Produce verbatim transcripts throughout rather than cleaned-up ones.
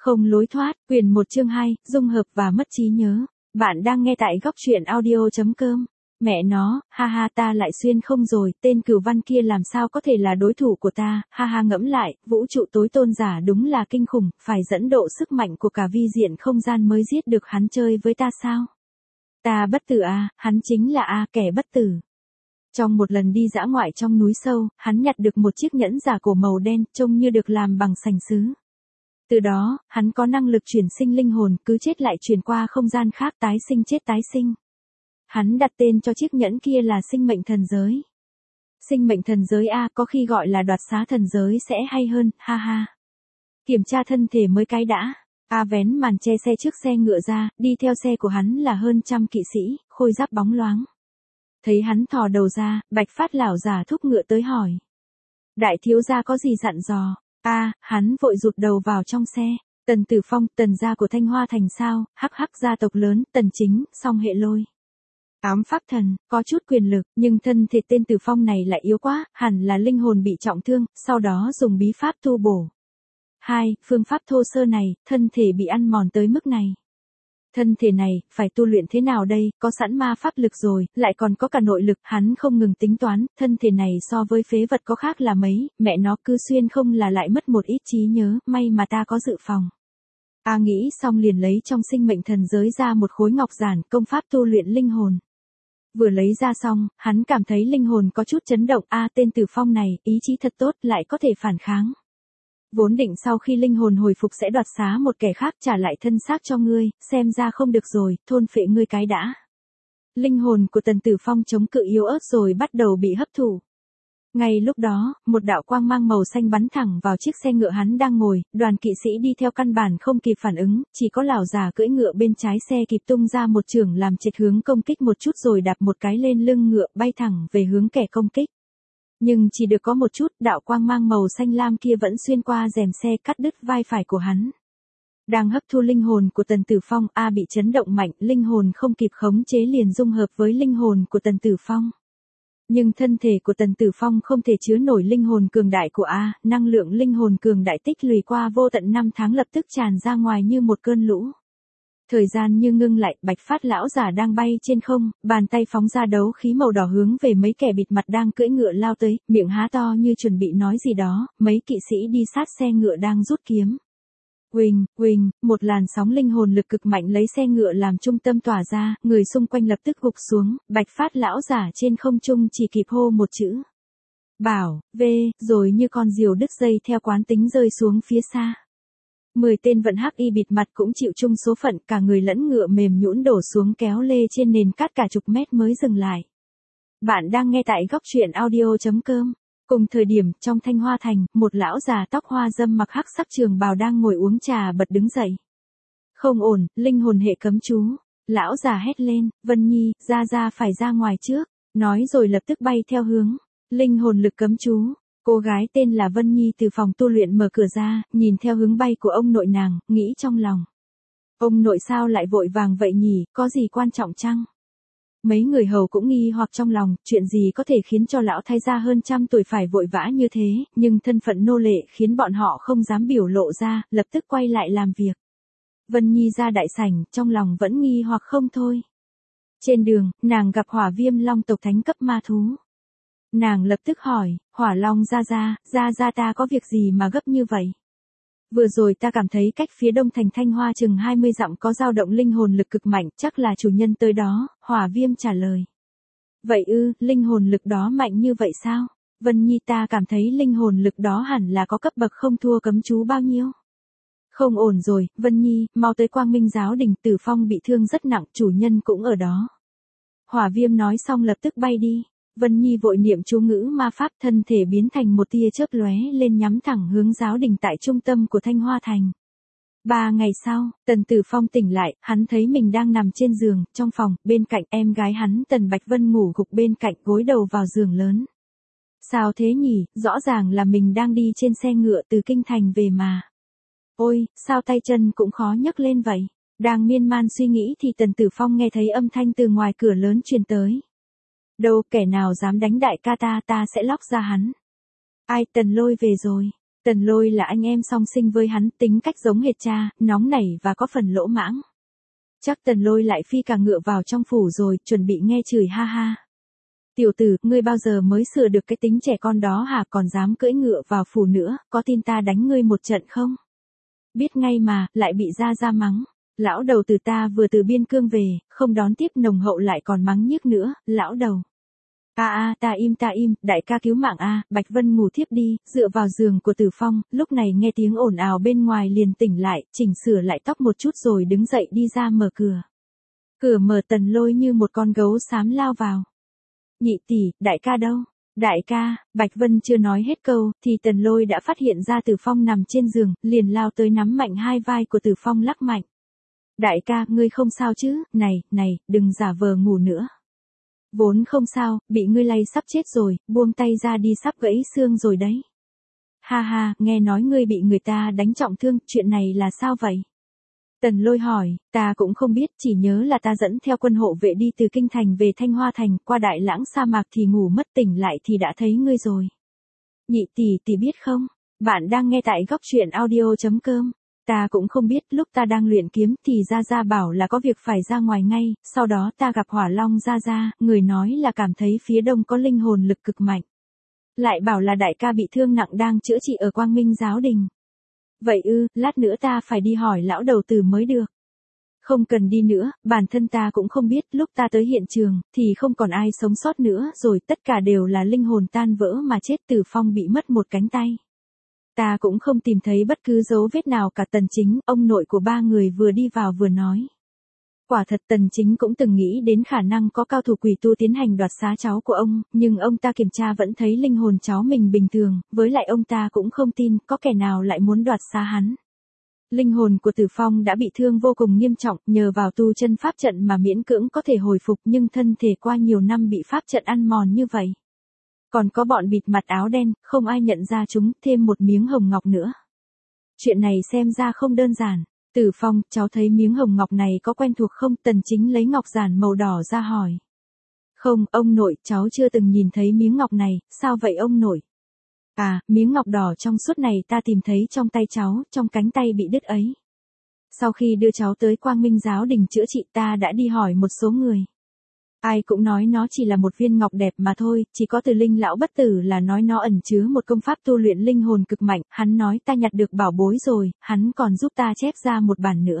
Không lối thoát, quyển một chương hai, dung hợp và mất trí nhớ. Bạn đang nghe tại góc truyện audio chấm com. Mẹ nó, ha ha ta lại xuyên không rồi, tên Cửu Văn kia làm sao có thể là đối thủ của ta, ha ha ngẫm lại, vũ trụ tối tôn giả đúng là kinh khủng, phải dẫn độ sức mạnh của cả vi diện không gian mới giết được hắn chơi với ta sao? Ta bất tử à, hắn chính là a kẻ bất tử. Trong một lần đi dã ngoại trong núi sâu, hắn nhặt được một chiếc nhẫn giả cổ màu đen, trông như được làm bằng sành sứ. Từ đó, hắn có năng lực chuyển sinh linh hồn, cứ chết lại chuyển qua không gian khác tái sinh chết tái sinh. Hắn đặt tên cho chiếc nhẫn kia là sinh mệnh thần giới. Sinh mệnh thần giới A, có khi gọi là đoạt xá thần giới sẽ hay hơn, ha ha. Kiểm tra thân thể mới cái đã. A vén màn che xe trước xe ngựa ra, đi theo xe của hắn là hơn trăm kỵ sĩ, khôi giáp bóng loáng. Thấy hắn thò đầu ra, Bạch Phát lão già thúc ngựa tới hỏi. Đại thiếu gia có gì dặn dò? A, à, hắn vội rụt đầu vào trong xe. Tần Tử Phong, tần gia của Thanh Hoa Thành sao, hắc hắc gia tộc lớn, tần chính, song hệ lôi. Ám pháp thần, có chút quyền lực, nhưng thân thể tên Tử Phong này lại yếu quá, hẳn là linh hồn bị trọng thương, sau đó dùng bí pháp tu bổ. Hai, phương pháp thô sơ này, thân thể bị ăn mòn tới mức này. Thân thể này, phải tu luyện thế nào đây, có sẵn ma pháp lực rồi, lại còn có cả nội lực, hắn không ngừng tính toán, thân thể này so với phế vật có khác là mấy, mẹ nó cứ xuyên không là lại mất một ít trí nhớ, may mà ta có dự phòng. A à, nghĩ xong liền lấy trong sinh mệnh thần giới ra một khối ngọc giản, công pháp tu luyện linh hồn. Vừa lấy ra xong, hắn cảm thấy linh hồn có chút chấn động, a à, tên Tử Phong này, ý chí thật tốt, lại có thể phản kháng. Vốn định sau khi linh hồn hồi phục sẽ đoạt xá một kẻ khác trả lại thân xác cho ngươi, xem ra không được rồi, thôn phệ ngươi cái đã. Linh hồn của Tần Tử Phong chống cự yếu ớt rồi bắt đầu bị hấp thụ. Ngay lúc đó, một đạo quang mang màu xanh bắn thẳng vào chiếc xe ngựa hắn đang ngồi, đoàn kỵ sĩ đi theo căn bản không kịp phản ứng, chỉ có lão già cưỡi ngựa bên trái xe kịp tung ra một chưởng làm chệch hướng công kích một chút rồi đạp một cái lên lưng ngựa bay thẳng về hướng kẻ công kích. Nhưng chỉ được có một chút, đạo quang mang màu xanh lam kia vẫn xuyên qua rèm xe cắt đứt vai phải của hắn. Đang hấp thu linh hồn của Tần Tử Phong, A bị chấn động mạnh, linh hồn không kịp khống chế liền dung hợp với linh hồn của Tần Tử Phong. Nhưng thân thể của Tần Tử Phong không thể chứa nổi linh hồn cường đại của A, năng lượng linh hồn cường đại tích lũy qua vô tận năm tháng lập tức tràn ra ngoài như một cơn lũ. Thời gian như ngưng lại, Bạch Phát lão giả đang bay trên không, bàn tay phóng ra đấu khí màu đỏ hướng về mấy kẻ bịt mặt đang cưỡi ngựa lao tới, miệng há to như chuẩn bị nói gì đó, mấy kỵ sĩ đi sát xe ngựa đang rút kiếm. Huỳnh, huỳnh, một làn sóng linh hồn lực cực mạnh lấy xe ngựa làm trung tâm tỏa ra, người xung quanh lập tức gục xuống, Bạch Phát lão giả trên không trung chỉ kịp hô một chữ. Bảo, về, rồi như con diều đứt dây theo quán tính rơi xuống phía xa. Mười tên vận hắc y bịt mặt cũng chịu chung số phận, cả người lẫn ngựa mềm nhũn đổ xuống kéo lê trên nền cát cả chục mét mới dừng lại. Bạn đang nghe tại góc truyện audio chấm com. Cùng thời điểm, trong Thanh Hoa Thành, một lão già tóc hoa râm mặc hắc sắc trường bào đang ngồi uống trà bật đứng dậy. Không ổn, linh hồn hệ cấm chú. Lão già hét lên, Vân Nhi, ra ra phải ra ngoài trước. Nói rồi lập tức bay theo hướng. Linh hồn lực cấm chú. Cô gái tên là Vân Nhi từ phòng tu luyện mở cửa ra, nhìn theo hướng bay của ông nội nàng, nghĩ trong lòng. Ông nội sao lại vội vàng vậy nhỉ, có gì quan trọng chăng? Mấy người hầu cũng nghi hoặc trong lòng, chuyện gì có thể khiến cho lão thái gia hơn trăm tuổi phải vội vã như thế, nhưng thân phận nô lệ khiến bọn họ không dám biểu lộ ra, lập tức quay lại làm việc. Vân Nhi ra đại sảnh, trong lòng vẫn nghi hoặc không thôi. Trên đường, nàng gặp Hỏa Viêm Long tộc thánh cấp ma thú. Nàng lập tức hỏi, Hỏa Long ra ra, ra ra ta có việc gì mà gấp như vậy? Vừa rồi ta cảm thấy cách phía đông thành Thanh Hoa chừng hai mươi dặm có dao động linh hồn lực cực mạnh, chắc là chủ nhân tới đó, Hỏa Viêm trả lời. Vậy ư, linh hồn lực đó mạnh như vậy sao? Vân Nhi ta cảm thấy linh hồn lực đó hẳn là có cấp bậc không thua cấm chú bao nhiêu. Không ổn rồi, Vân Nhi, mau tới Quang Minh giáo đình, Tử Phong bị thương rất nặng, chủ nhân cũng ở đó. Hỏa Viêm nói xong lập tức bay đi. Vân Nhi vội niệm chú ngữ ma pháp, thân thể biến thành một tia chớp lóe lên nhắm thẳng hướng giáo đình tại trung tâm của Thanh Hoa Thành. Ba ngày sau, Tần Tử Phong tỉnh lại, hắn thấy mình đang nằm trên giường, trong phòng, bên cạnh em gái hắn Tần Bạch Vân ngủ gục bên cạnh gối đầu vào giường lớn. Sao thế nhỉ, rõ ràng là mình đang đi trên xe ngựa từ kinh thành về mà. Ôi, sao tay chân cũng khó nhấc lên vậy? Đang miên man suy nghĩ thì Tần Tử Phong nghe thấy âm thanh từ ngoài cửa lớn truyền tới. Đâu, kẻ nào dám đánh đại ca ta, ta sẽ lóc ra hắn. Ai, Tần Lôi về rồi. Tần Lôi là anh em song sinh với hắn, tính cách giống hệt cha, nóng nảy và có phần lỗ mãng. Chắc Tần Lôi lại phi cả ngựa vào trong phủ rồi, chuẩn bị nghe chửi ha ha. Tiểu tử, ngươi bao giờ mới sửa được cái tính trẻ con đó hả, còn dám cưỡi ngựa vào phủ nữa, có tin ta đánh ngươi một trận không? Biết ngay mà, lại bị ra ra mắng. Lão đầu từ ta vừa từ biên cương về, không đón tiếp nồng hậu lại còn mắng nhiếc nữa, lão đầu. A a, ta im ta im, đại ca cứu mạng a, Bạch Vân ngủ thiếp đi, dựa vào giường của Tử Phong, lúc này nghe tiếng ồn ào bên ngoài liền tỉnh lại, chỉnh sửa lại tóc một chút rồi đứng dậy đi ra mở cửa. Cửa mở, Tần Lôi như một con gấu xám lao vào. Nhị tỷ, đại ca đâu? Đại ca, Bạch Vân chưa nói hết câu, thì Tần Lôi đã phát hiện ra Tử Phong nằm trên giường, liền lao tới nắm mạnh hai vai của Tử Phong lắc mạnh. Đại ca, ngươi không sao chứ, này, này, đừng giả vờ ngủ nữa. Vốn không sao, bị ngươi lay sắp chết rồi, buông tay ra đi sắp gãy xương rồi đấy. Ha ha, nghe nói ngươi bị người ta đánh trọng thương, chuyện này là sao vậy? Tần Lôi hỏi, ta cũng không biết, chỉ nhớ là ta dẫn theo quân hộ vệ đi từ Kinh Thành về Thanh Hoa Thành, qua Đại Lãng sa mạc thì ngủ mất, tỉnh lại thì đã thấy ngươi rồi. Nhị tỷ tỷ biết không? Bạn đang nghe tại góc truyện audio chấm com. Ta cũng không biết, lúc ta đang luyện kiếm thì Gia Gia bảo là có việc phải ra ngoài ngay, sau đó ta gặp Hỏa Long Gia Gia, người nói là cảm thấy phía đông có linh hồn lực cực mạnh. Lại bảo là đại ca bị thương nặng đang chữa trị ở Quang Minh Giáo Đình. Vậy ư, lát nữa ta phải đi hỏi lão đầu tử mới được. Không cần đi nữa, bản thân ta cũng không biết, lúc ta tới hiện trường, thì không còn ai sống sót nữa rồi, tất cả đều là linh hồn tan vỡ mà chết. Tử Phong bị mất một cánh tay. Ta cũng không tìm thấy bất cứ dấu vết nào cả. Tần Chính, ông nội của ba người vừa đi vào vừa nói. Quả thật Tần Chính cũng từng nghĩ đến khả năng có cao thủ quỷ tu tiến hành đoạt xá cháu của ông, nhưng ông ta kiểm tra vẫn thấy linh hồn cháu mình bình thường, với lại ông ta cũng không tin có kẻ nào lại muốn đoạt xá hắn. Linh hồn của Tử Phong đã bị thương vô cùng nghiêm trọng, nhờ vào tu chân pháp trận mà miễn cưỡng có thể hồi phục, nhưng thân thể qua nhiều năm bị pháp trận ăn mòn như vậy. Còn có bọn bịt mặt áo đen, không ai nhận ra chúng, thêm một miếng hồng ngọc nữa. Chuyện này xem ra không đơn giản. Tử Phong, cháu thấy miếng hồng ngọc này có quen thuộc không? Tần Chính lấy ngọc giản màu đỏ ra hỏi. Không, ông nội, cháu chưa từng nhìn thấy miếng ngọc này, sao vậy ông nội? À, miếng ngọc đỏ trong suốt này ta tìm thấy trong tay cháu, trong cánh tay bị đứt ấy. Sau khi đưa cháu tới Quang Minh Giáo Đình chữa trị, ta đã đi hỏi một số người. Ai cũng nói nó chỉ là một viên ngọc đẹp mà thôi, chỉ có Từ Linh lão bất tử là nói nó ẩn chứa một công pháp tu luyện linh hồn cực mạnh, hắn nói ta nhặt được bảo bối rồi, hắn còn giúp ta chép ra một bản nữa.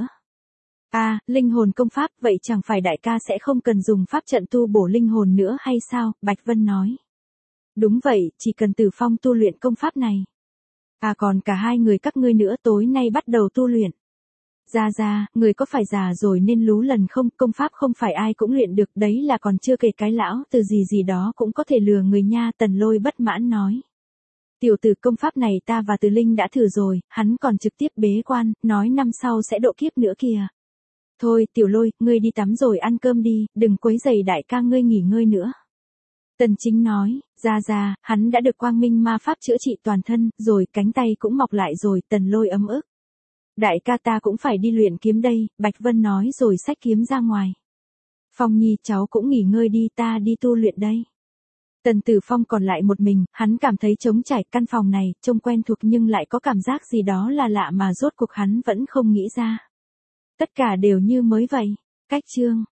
À, linh hồn công pháp, vậy chẳng phải đại ca sẽ không cần dùng pháp trận tu bổ linh hồn nữa hay sao? Bạch Vân nói. Đúng vậy, chỉ cần Tử Phong tu luyện công pháp này. À còn cả hai người các ngươi nữa tối nay bắt đầu tu luyện. Gia Gia, người có phải già rồi nên lú lần không? Công pháp không phải ai cũng luyện được, đấy là còn chưa kể cái lão từ gì gì đó cũng có thể lừa người nha. Tần Lôi bất mãn nói. Tiểu tử, công pháp này ta và Từ Linh đã thử rồi, hắn còn trực tiếp bế quan, nói năm sau sẽ độ kiếp nữa kìa. Thôi, Tiểu Lôi, ngươi đi tắm rồi ăn cơm đi, đừng quấy rầy đại ca ngươi nghỉ ngơi nữa. Tần Chính nói, Gia Gia, hắn đã được Quang Minh ma pháp chữa trị toàn thân, rồi cánh tay cũng mọc lại rồi. Tần Lôi ấm ức. Đại ca ta cũng phải đi luyện kiếm đây, Bạch Vân nói rồi xách kiếm ra ngoài. Phong Nhi, cháu cũng nghỉ ngơi đi, ta đi tu luyện đây. Tần Tử Phong còn lại một mình, hắn cảm thấy trống trải, căn phòng này, trông quen thuộc nhưng lại có cảm giác gì đó là lạ mà rốt cuộc hắn vẫn không nghĩ ra. Tất cả đều như mới vậy. Cách chương